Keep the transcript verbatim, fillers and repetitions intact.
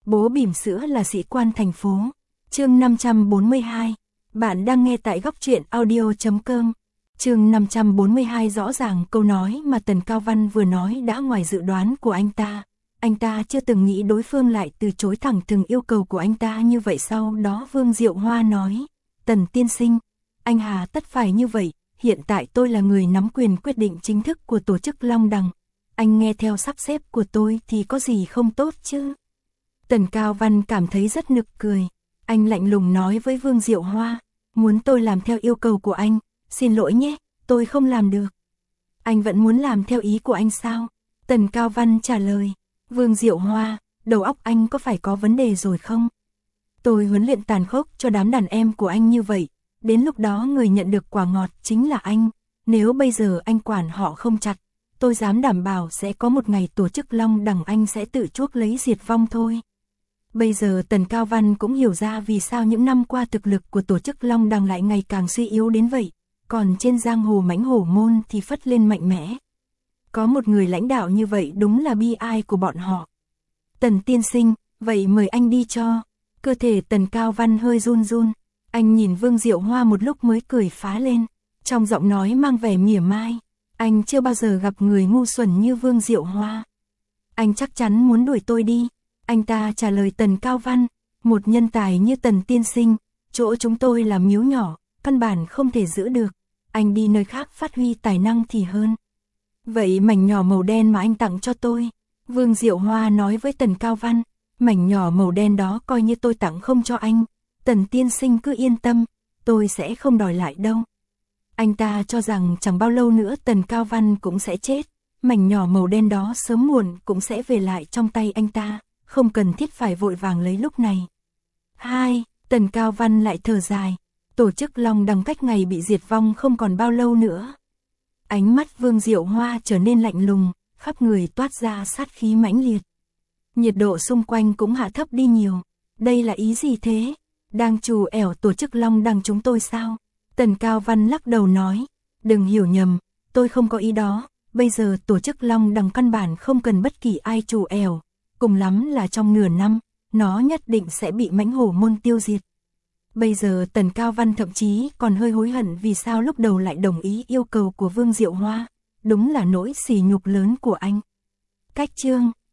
Bố bỉm sữa là sĩ quan thành phố. Chương năm trăm bốn mươi hai. Bạn đang nghe tại góc truyện audio chấm com. Chương năm trăm bốn mươi hai. Rõ ràng câu nói mà Tần Cao Văn vừa nói đã ngoài dự đoán của anh ta. Anh ta chưa từng nghĩ đối phương lại từ chối thẳng thừng yêu cầu của anh ta như vậy. Sau đó Vương Diệu Hoa nói, Tần tiên sinh, anh hà tất phải như vậy, hiện tại tôi là người nắm quyền quyết định chính thức của tổ chức Long Đằng. Anh nghe theo sắp xếp của tôi thì có gì không tốt chứ? Tần Cao Văn cảm thấy rất nực cười. Anh lạnh lùng nói với Vương Diệu Hoa, muốn tôi làm theo yêu cầu của anh, xin lỗi nhé, tôi không làm được. Anh vẫn muốn làm theo ý của anh sao? Tần Cao Văn trả lời. Vương Diệu Hoa, đầu óc anh có phải có vấn đề rồi không? Tôi huấn luyện tàn khốc cho đám đàn em của anh như vậy, đến lúc đó người nhận được quả ngọt chính là anh. Nếu bây giờ anh quản họ không chặt, tôi dám đảm bảo sẽ có một ngày tổ chức Long Đằng anh sẽ tự chuốc lấy diệt vong thôi. Bây giờ Tần Cao Văn cũng hiểu ra vì sao những năm qua thực lực của tổ chức Long Đằng lại ngày càng suy yếu đến vậy, còn trên giang hồ mãnh hổ môn thì phất lên mạnh mẽ. Có một người lãnh đạo như vậy đúng là bi ai của bọn họ. Tần tiên sinh, vậy mời anh đi cho. Cơ thể Tần Cao Văn hơi run run, anh nhìn Vương Diệu Hoa một lúc mới cười phá lên, trong giọng nói mang vẻ mỉa mai. Anh chưa bao giờ gặp người ngu xuẩn như Vương Diệu Hoa. Anh chắc chắn muốn đuổi tôi đi. Anh ta trả lời Tần Cao Văn, một nhân tài như Tần tiên sinh, chỗ chúng tôi là miếu nhỏ, căn bản không thể giữ được. Anh đi nơi khác phát huy tài năng thì hơn. Vậy mảnh nhỏ màu đen mà anh tặng cho tôi, Vương Diệu Hoa nói với Tần Cao Văn, mảnh nhỏ màu đen đó coi như tôi tặng không cho anh. Tần tiên sinh cứ yên tâm, tôi sẽ không đòi lại đâu. Anh ta cho rằng chẳng bao lâu nữa Tần Cao Văn cũng sẽ chết, mảnh nhỏ màu đen đó sớm muộn cũng sẽ về lại trong tay anh ta, không cần thiết phải vội vàng lấy lúc này. Hai, Tần Cao Văn lại thở dài, tổ chức Long Đằng cách ngày bị diệt vong không còn bao lâu nữa. Ánh mắt Vương Diệu Hoa trở nên lạnh lùng, khắp người toát ra sát khí mãnh liệt. Nhiệt độ xung quanh cũng hạ thấp đi nhiều. Đây là ý gì thế? Đang trù ẻo tổ chức Long Đằng chúng tôi sao? Tần Cao Văn lắc đầu nói, đừng hiểu nhầm, tôi không có ý đó. Bây giờ tổ chức Long Đằng căn bản không cần bất kỳ ai trù ẻo, cùng lắm là trong nửa năm, nó nhất định sẽ bị mãnh hổ môn tiêu diệt. Bây giờ Tần Cao Văn thậm chí còn hơi hối hận vì sao lúc đầu lại đồng ý yêu cầu của Vương Diệu Hoa, đúng là nỗi sỉ nhục lớn của anh. Cách chương